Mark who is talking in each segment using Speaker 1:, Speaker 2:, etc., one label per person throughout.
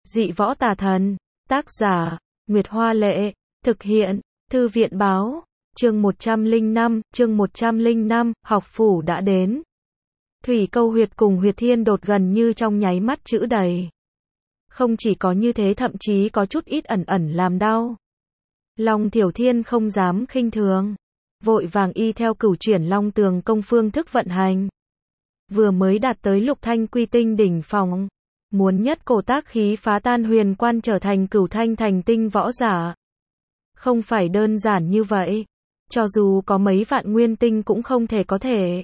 Speaker 1: Dị võ tà thần. Tác giả, Nguyệt Hoa Lệ. Thực hiện, Thư viện Báo. Chương 105, học phủ đã đến. Thủy Câu Huyệt cùng Huyệt Thiên Đột gần như trong nháy mắt chữ đầy. Không chỉ có như thế, thậm chí có chút ít ẩn ẩn làm đau. Long Thiểu Thiên không dám khinh thường, vội vàng y theo Cửu Chuyển Long Tường công phương thức vận hành. Vừa mới đạt tới Lục Thanh Quy Tinh đỉnh phong, muốn nhất cổ tác khí phá tan huyền quan trở thành Cửu Thanh thành tinh võ giả. Không phải đơn giản như vậy, cho dù có mấy vạn nguyên tinh cũng không thể có thể.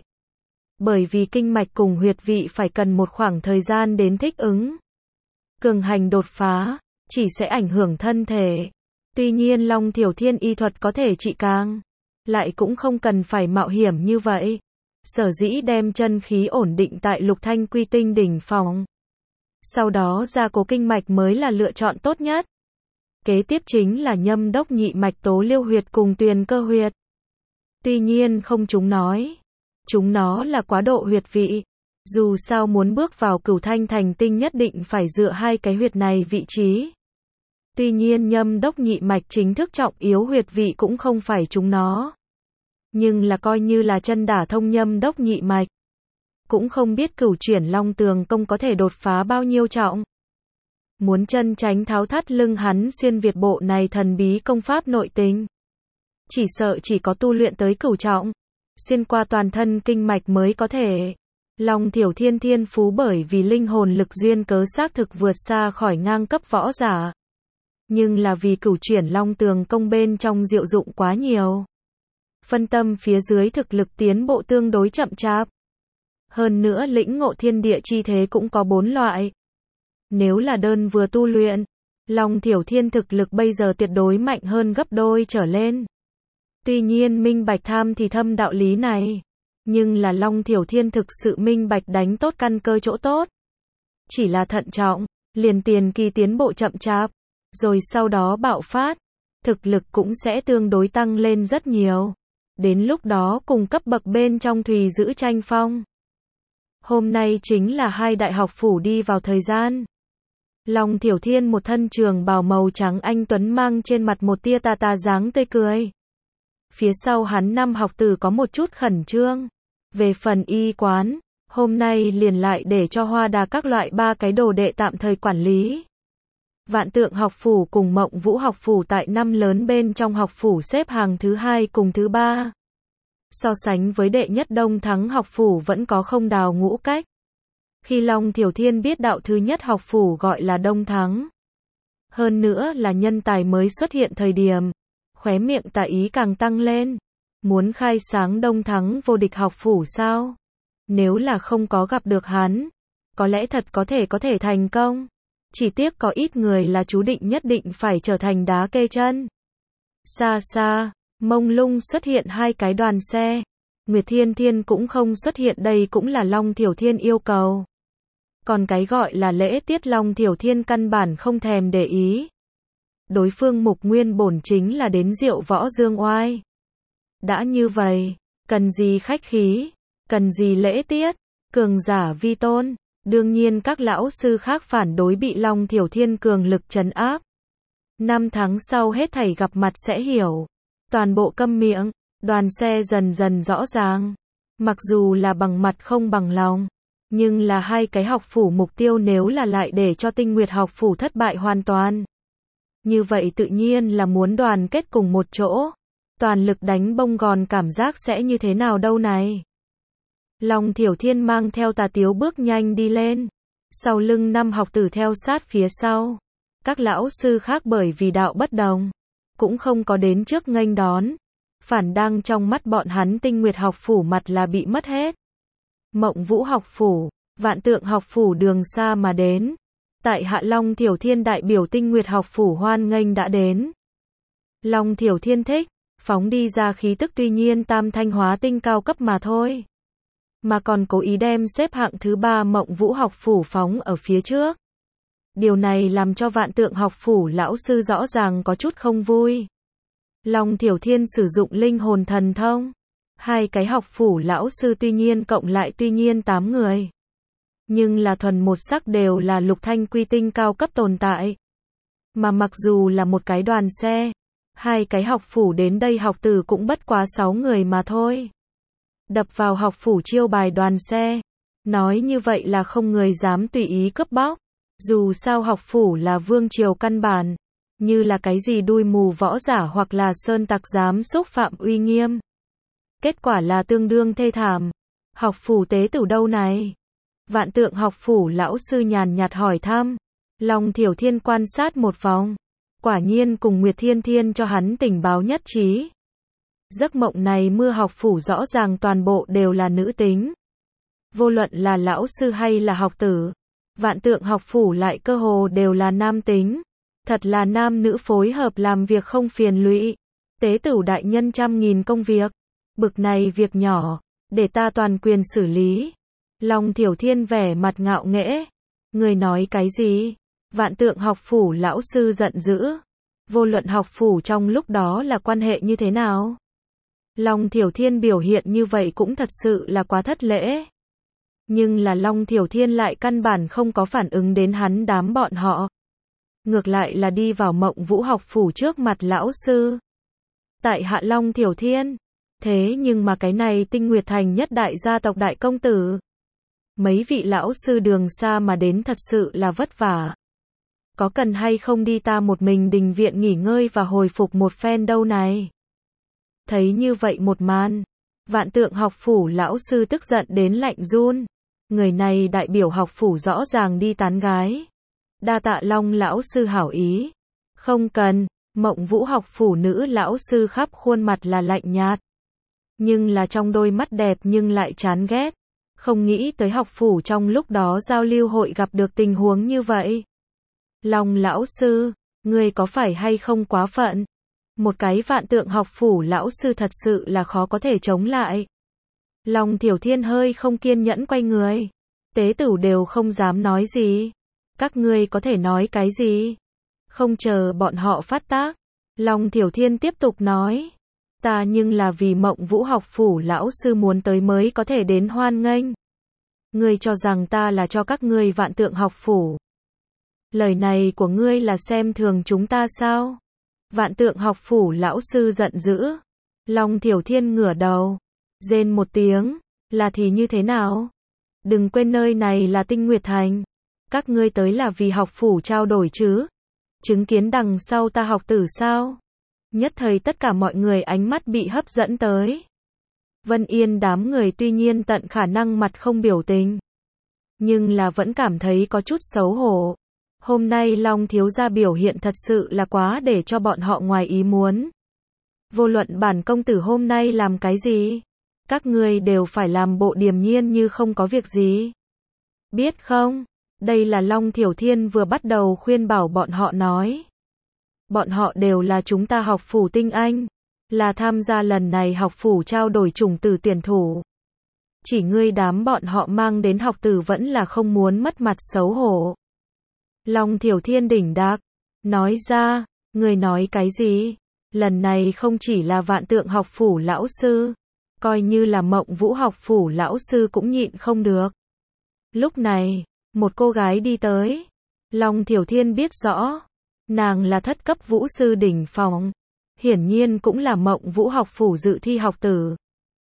Speaker 1: Bởi vì kinh mạch cùng huyệt vị phải cần một khoảng thời gian đến thích ứng. Cường hành đột phá, chỉ sẽ ảnh hưởng thân thể. Tuy nhiên Long Thiểu Thiên y thuật có thể trị càng, lại cũng không cần phải mạo hiểm như vậy. Sở dĩ đem chân khí ổn định tại Lục Thanh Quy Tinh đỉnh phong. Sau đó gia cố kinh mạch mới là lựa chọn tốt nhất. Kế tiếp chính là Nhâm Đốc Nhị Mạch Tố Liêu huyệt cùng Tuyền Cơ huyệt. Tuy nhiên không chúng nói, chúng nó là quá độ huyệt vị. Dù sao muốn bước vào Cửu Thanh thành tinh nhất định phải dựa hai cái huyệt này vị trí. Tuy nhiên Nhâm Đốc Nhị Mạch chính thức trọng yếu huyệt vị cũng không phải chúng nó. Nhưng là coi như là chân đả thông Nhâm Đốc Nhị Mạch. Cũng không biết Cửu Chuyển Long Tường công có thể đột phá bao nhiêu trọng. Muốn chân tránh tháo thắt lưng hắn xuyên Việt bộ này thần bí công pháp nội tình. Chỉ sợ chỉ có tu luyện tới cửu trọng, xuyên qua toàn thân kinh mạch mới có thể. Long Thiểu Thiên thiên phú bởi vì linh hồn lực duyên cớ xác thực vượt xa khỏi ngang cấp võ giả. Nhưng là vì Cửu Chuyển Long Tường công bên trong diệu dụng quá nhiều. Phân tâm phía dưới thực lực tiến bộ tương đối chậm chạp. Hơn nữa lĩnh ngộ thiên địa chi thế cũng có 4 loại. Nếu là đơn vừa tu luyện, Long Thiểu Thiên thực lực bây giờ tuyệt đối mạnh hơn gấp đôi trở lên. Tuy nhiên minh bạch tham thì thâm đạo lý này. Nhưng là Long Thiểu Thiên thực sự minh bạch đánh tốt căn cơ chỗ tốt. Chỉ là thận trọng, liền tiền kỳ tiến bộ chậm chạp, rồi sau đó bạo phát, thực lực cũng sẽ tương đối tăng lên rất nhiều. Đến lúc đó cùng cấp bậc bên trong thùy giữ tranh phong. Hôm nay chính là hai đại học phủ đi vào thời gian. Long Thiểu Thiên một thân trường bào màu trắng anh tuấn mang trên mặt một tia tà tà dáng tươi cười. Phía sau hắn năm học tử có một chút khẩn trương. Về phần y quán, hôm nay liền lại để cho Hoa Đà các loại 3 cái đồ đệ tạm thời quản lý. Vạn Tượng học phủ cùng Mộng Vũ học phủ tại 5 lớn bên trong học phủ xếp hàng thứ 2 cùng thứ 3. So sánh với đệ nhất Đông Thắng học phủ vẫn có không đào ngũ cách. Khi Long Thiểu Thiên biết đạo thứ nhất học phủ gọi là Đông Thắng. Hơn nữa là nhân tài mới xuất hiện thời điểm. Khóe miệng tà ý càng tăng lên. Muốn khai sáng Đông Thắng vô địch học phủ sao? Nếu là không có gặp được hắn, có lẽ thật có thể thành công. Chỉ tiếc có ít người là chú định nhất định phải trở thành đá kê chân. Xa xa, mông lung xuất hiện 2 cái đoàn xe. Nguyệt Thiên Thiên cũng không xuất hiện, đây cũng là Long Thiểu Thiên yêu cầu. Còn cái gọi là lễ tiết Long Thiểu Thiên căn bản không thèm để ý. Đối phương mục nguyên bổn chính là đến diệu võ dương oai. Đã như vậy, cần gì khách khí, cần gì lễ tiết, cường giả vi tôn. Đương nhiên các lão sư khác phản đối bị Long Thiểu Thiên cường lực trấn áp. 5 tháng sau hết thảy gặp mặt sẽ hiểu. Toàn bộ câm miệng, đoàn xe dần dần rõ ràng. Mặc dù là bằng mặt không bằng lòng, nhưng là hai cái học phủ mục tiêu nếu là lại để cho Tinh Nguyệt học phủ thất bại hoàn toàn. Như vậy tự nhiên là muốn đoàn kết cùng một chỗ. Toàn lực đánh bông gòn cảm giác sẽ như thế nào đâu này. Long Thiểu Thiên mang theo tà tiếu bước nhanh đi lên. Sau lưng 5 học tử theo sát phía sau. Các lão sư khác bởi vì đạo bất đồng, cũng không có đến trước nghênh đón. Phản đang trong mắt bọn hắn Tinh Nguyệt học phủ mặt là bị mất hết. Mộng Vũ học phủ, Vạn Tượng học phủ đường xa mà đến. Tại hạ Long Thiểu Thiên đại biểu Tinh Nguyệt học phủ hoan nghênh đã đến. Long Thiểu Thiên thích, phóng đi ra khí tức tuy nhiên tam thanh hóa tinh cao cấp mà thôi. Mà còn cố ý đem xếp hạng thứ 3 Mộng Vũ học phủ phóng ở phía trước. Điều này làm cho Vạn Tượng học phủ lão sư rõ ràng có chút không vui. Long Thiểu Thiên sử dụng linh hồn thần thông. 2 cái học phủ lão sư tuy nhiên cộng lại tuy nhiên 8 người. Nhưng là thuần một sắc đều là lục thanh quy tinh cao cấp tồn tại. Mà mặc dù là một cái đoàn xe, hai cái học phủ đến đây học tử cũng bất quá 6 người mà thôi. Đập vào học phủ chiêu bài đoàn xe. Nói như vậy là không người dám tùy ý cướp bóc. Dù sao học phủ là vương triều căn bản. Như là cái gì đuôi mù võ giả hoặc là sơn tặc dám xúc phạm uy nghiêm. Kết quả là tương đương thê thảm. Học phủ tế tử đâu này? Vạn Tượng học phủ lão sư nhàn nhạt hỏi thăm. Long Thiểu Thiên quan sát một vòng. Quả nhiên cùng Nguyệt Thiên Thiên cho hắn tình báo nhất trí. Giấc mộng này mưa học phủ rõ ràng toàn bộ đều là nữ tính. Vô luận là lão sư hay là học tử. Vạn Tượng học phủ lại cơ hồ đều là nam tính. Thật là nam nữ phối hợp làm việc không phiền lụy. Tế tử đại nhân trăm nghìn công việc. Bực này việc nhỏ, để ta toàn quyền xử lý. Long Thiểu Thiên vẻ mặt ngạo nghễ. Người nói cái gì? Vạn Tượng học phủ lão sư giận dữ. Vô luận học phủ trong lúc đó là quan hệ như thế nào? Long Thiểu Thiên biểu hiện như vậy cũng thật sự là quá thất lễ. Nhưng là Long Thiểu Thiên lại căn bản không có phản ứng đến hắn đám bọn họ. Ngược lại là đi vào Mộng Vũ học phủ trước mặt lão sư. Tại hạ Long Thiểu Thiên. Thế nhưng mà cái này Tinh Nguyệt Thành nhất đại gia tộc đại công tử. Mấy vị lão sư đường xa mà đến thật sự là vất vả. Có cần hay không đi ta một mình đình viện nghỉ ngơi và hồi phục một phen đâu này? Thấy như vậy một màn, Vạn Tượng học phủ lão sư tức giận đến lạnh run. Người này đại biểu học phủ rõ ràng đi tán gái. Đa tạ Long lão sư hảo ý. Không cần. Mộng Vũ học phủ nữ lão sư khắp khuôn mặt là lạnh nhạt. Nhưng là trong đôi mắt đẹp nhưng lại chán ghét. Không nghĩ tới học phủ trong lúc đó giao lưu hội gặp được tình huống như vậy. Long lão sư, ngươi có phải hay không quá phận? Một cái Vạn Tượng học phủ lão sư thật sự là khó có thể chống lại. Long Thiểu Thiên hơi không kiên nhẫn quay người. Tế tử đều không dám nói gì. Các ngươi có thể nói cái gì? Không chờ bọn họ phát tác. Long Thiểu Thiên tiếp tục nói. Ta nhưng là vì Mộng Vũ học phủ lão sư muốn tới mới có thể đến hoan nghênh. Ngươi cho rằng ta là cho các ngươi Vạn Tượng học phủ. Lời này của ngươi là xem thường chúng ta sao? Vạn Tượng học phủ lão sư giận dữ. Long Thiểu Thiên ngửa đầu. Rên một tiếng. Là thì như thế nào? Đừng quên nơi này là Tinh Nguyệt Thành. Các ngươi tới là vì học phủ trao đổi chứ? Chứng kiến đằng sau ta học tử sao? Nhất thời tất cả mọi người ánh mắt bị hấp dẫn tới. Vân Yên đám người tuy nhiên tận khả năng mặt không biểu tình. Nhưng là vẫn cảm thấy có chút xấu hổ. Hôm nay Long thiếu gia biểu hiện thật sự là quá để cho bọn họ ngoài ý muốn. Vô luận bản công tử hôm nay làm cái gì, các ngươi đều phải làm bộ điềm nhiên như không có việc gì. Biết không? Đây là Long Thiểu Thiên vừa bắt đầu khuyên bảo bọn họ nói. Bọn họ đều là chúng ta học phủ tinh anh, là tham gia lần này học phủ trao đổi chủng tử tuyển thủ. Chỉ ngươi đám bọn họ mang đến học tử vẫn là không muốn mất mặt xấu hổ. Long Thiểu Thiên đỉnh đạc, nói ra, ngươi nói cái gì? Lần này không chỉ là Vạn Tượng học phủ lão sư, coi như là Mộng Vũ học phủ lão sư cũng nhịn không được. Lúc này, một cô gái đi tới. Long Thiểu Thiên biết rõ, nàng là thất cấp vũ sư đỉnh phong, hiển nhiên cũng là Mộng Vũ học phủ dự thi học tử.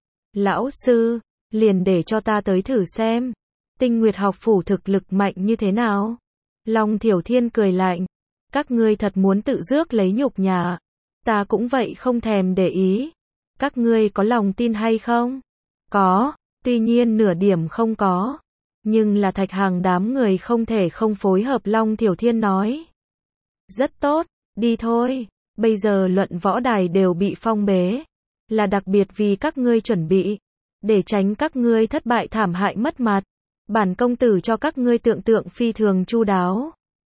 Speaker 1: Lão sư, liền để cho ta tới thử xem, Tinh Nguyệt học phủ thực lực mạnh như thế nào? Long Thiểu Thiên cười lạnh, các ngươi thật muốn tự rước lấy nhục nhã, ta cũng vậy không thèm để ý. Các ngươi có lòng tin hay không? Có, tuy nhiên nửa điểm không có. Nhưng là Thạch Hàng đám người không thể không phối hợp. Long Thiểu Thiên nói. Rất tốt, đi thôi. Bây giờ luận võ đài đều bị phong bế. Là đặc biệt vì các ngươi chuẩn bị. Để tránh các ngươi thất bại thảm hại mất mặt. Bản công tử cho các ngươi tượng tượng phi thường chu đáo.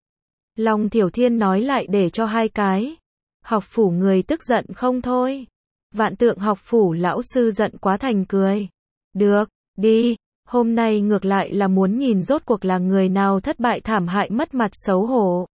Speaker 1: Long Thiểu Thiên nói lại để cho hai cái. Học phủ người tức giận không thôi. Vạn Tượng học phủ lão sư giận quá thành cười. Được, đi. Hôm nay ngược lại là muốn nhìn rốt cuộc là người nào thất bại thảm hại mất mặt xấu hổ.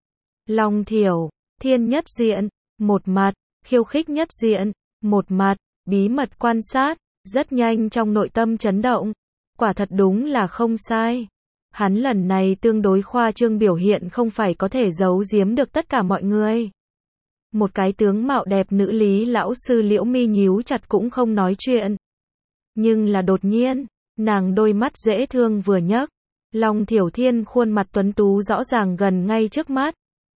Speaker 1: Long Thiểu Thiên nhất diện, một mặt, khiêu khích nhất diện, một mặt, bí mật quan sát, rất nhanh trong nội tâm chấn động. Quả thật đúng là không sai. Hắn lần này tương đối khoa trương biểu hiện không phải có thể giấu giếm được tất cả mọi người. Một cái tướng mạo đẹp nữ Lý lão sư liễu mi nhíu chặt cũng không nói chuyện. Nhưng là đột nhiên, nàng đôi mắt dễ thương vừa nhấc, Long Thiểu Thiên khuôn mặt tuấn tú rõ ràng gần ngay trước mắt.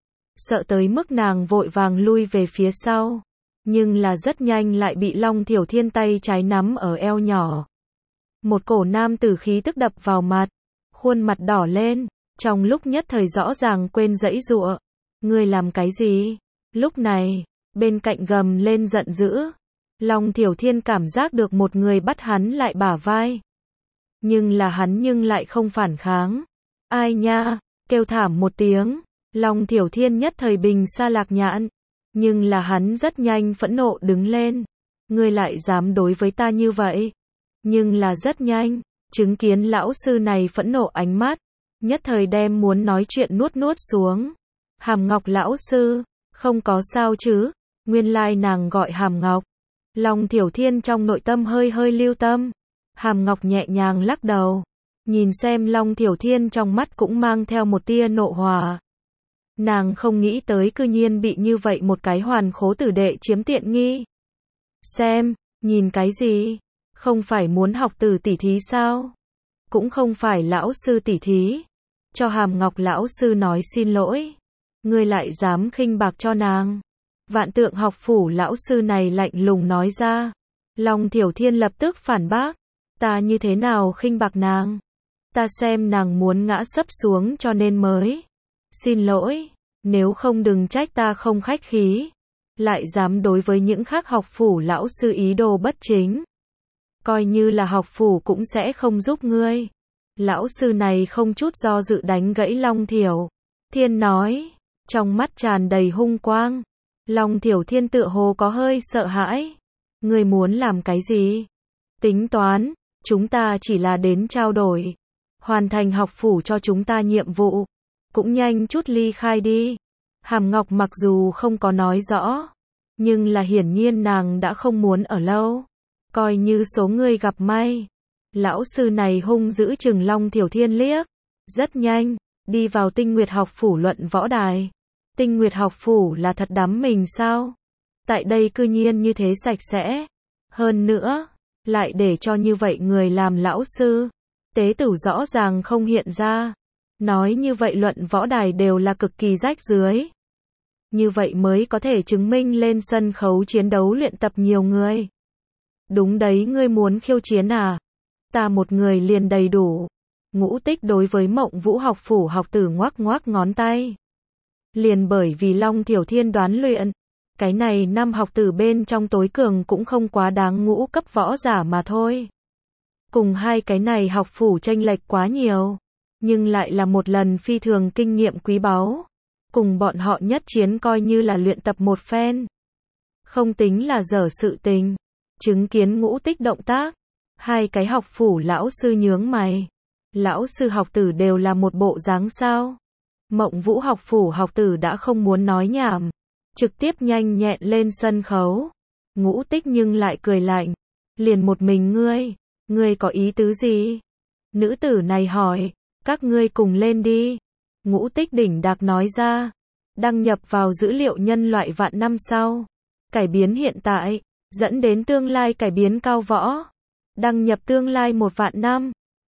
Speaker 1: Sợ tới mức nàng vội vàng lui về phía sau. Nhưng là rất nhanh lại bị Long Thiểu Thiên tay trái nắm ở eo nhỏ. Một cổ nam tử khí tức đập vào mặt. Khuôn mặt đỏ lên, trong lúc nhất thời rõ ràng quên giãy giụa. Ngươi làm cái gì? Lúc này, bên cạnh gầm lên giận dữ. Long Thiểu Thiên cảm giác được một người bắt hắn lại bả vai. Nhưng là hắn lại không phản kháng. Ai nha, kêu thảm một tiếng. Long Thiểu Thiên nhất thời bình sa lạc nhãn. Nhưng là hắn rất nhanh phẫn nộ đứng lên. Ngươi lại dám đối với ta như vậy. Nhưng là rất nhanh, chứng kiến lão sư này phẫn nộ ánh mắt. Nhất thời đem muốn nói chuyện nuốt xuống. Hàm Ngọc lão sư, không có sao chứ. Nguyên lai nàng gọi Hàm Ngọc. Long Thiểu Thiên trong nội tâm hơi lưu tâm. Hàm Ngọc nhẹ nhàng lắc đầu. Nhìn xem Long Thiểu Thiên trong mắt cũng mang theo một tia nộ hỏa. Nàng không nghĩ tới cư nhiên bị như vậy một cái hoàn khố tử đệ chiếm tiện nghi. Xem, nhìn cái gì? Không phải muốn học tử tỷ thí sao? Cũng không phải lão sư tỷ thí. Cho Hàm Ngọc lão sư nói xin lỗi. Ngươi lại dám khinh bạc cho nàng. Vạn Tượng học phủ lão sư này lạnh lùng nói ra. Long Thiểu Thiên lập tức phản bác. Ta như thế nào khinh bạc nàng? Ta xem nàng muốn ngã sấp xuống cho nên mới. Xin lỗi, nếu không đừng trách ta không khách khí. Lại dám đối với những khác học phủ lão sư ý đồ bất chính. Coi như là học phủ cũng sẽ không giúp ngươi. Lão sư này không chút do dự đánh gãy Long Thiểu Thiên nói, trong mắt tràn đầy hung quang. Long Thiểu Thiên tựa hồ có hơi sợ hãi. Ngươi muốn làm cái gì? Tính toán, chúng ta chỉ là đến trao đổi. Hoàn thành học phủ cho chúng ta nhiệm vụ. Cũng nhanh chút ly khai đi. Hàm Ngọc mặc dù không có nói rõ. Nhưng là hiển nhiên nàng đã không muốn ở lâu. Coi như số ngươi gặp may. Lão sư này hung dữ chừng Long Thiểu Thiên liếc. Rất nhanh, đi vào Tinh Nguyệt học phủ luận võ đài. Tinh Nguyệt học phủ là thật đắm mình sao? Tại đây cư nhiên như thế sạch sẽ. Hơn nữa, lại để cho như vậy người làm lão sư. Tế tử rõ ràng không hiện ra. Nói như vậy luận võ đài đều là cực kỳ rách rưới. Như vậy mới có thể chứng minh lên sân khấu chiến đấu luyện tập nhiều người. Đúng đấy, ngươi muốn khiêu chiến à? Ta một người liền đầy đủ. Ngũ Tích đối với Mộng Vũ học phủ học tử ngoắc ngón tay. Liền bởi vì Long Thiểu Thiên đoán luyện. Cái này năm học tử bên trong tối cường cũng không quá đáng ngũ cấp võ giả mà thôi. Cùng hai cái này học phủ chênh lệch quá nhiều. Nhưng lại là một lần phi thường kinh nghiệm quý báu. Cùng bọn họ nhất chiến coi như là luyện tập một phen. Không tính là dở sự tình. Chứng kiến Ngũ Tích động tác. Hai cái học phủ lão sư nhướng mày. Lão sư học tử đều là một bộ dáng sao. Mộng Vũ học phủ học tử đã không muốn nói nhảm. Trực tiếp nhanh nhẹn lên sân khấu. Ngũ Tích nhưng lại cười lạnh. Liền một mình ngươi có ý tứ gì? Nữ tử này hỏi. Các ngươi cùng lên đi. Ngũ Tích đỉnh đạc nói ra. Đăng nhập vào dữ liệu nhân loại vạn năm sau. Cải biến hiện tại. Dẫn đến tương lai cải biến cao võ. Đăng nhập tương lai 1 vạn năm.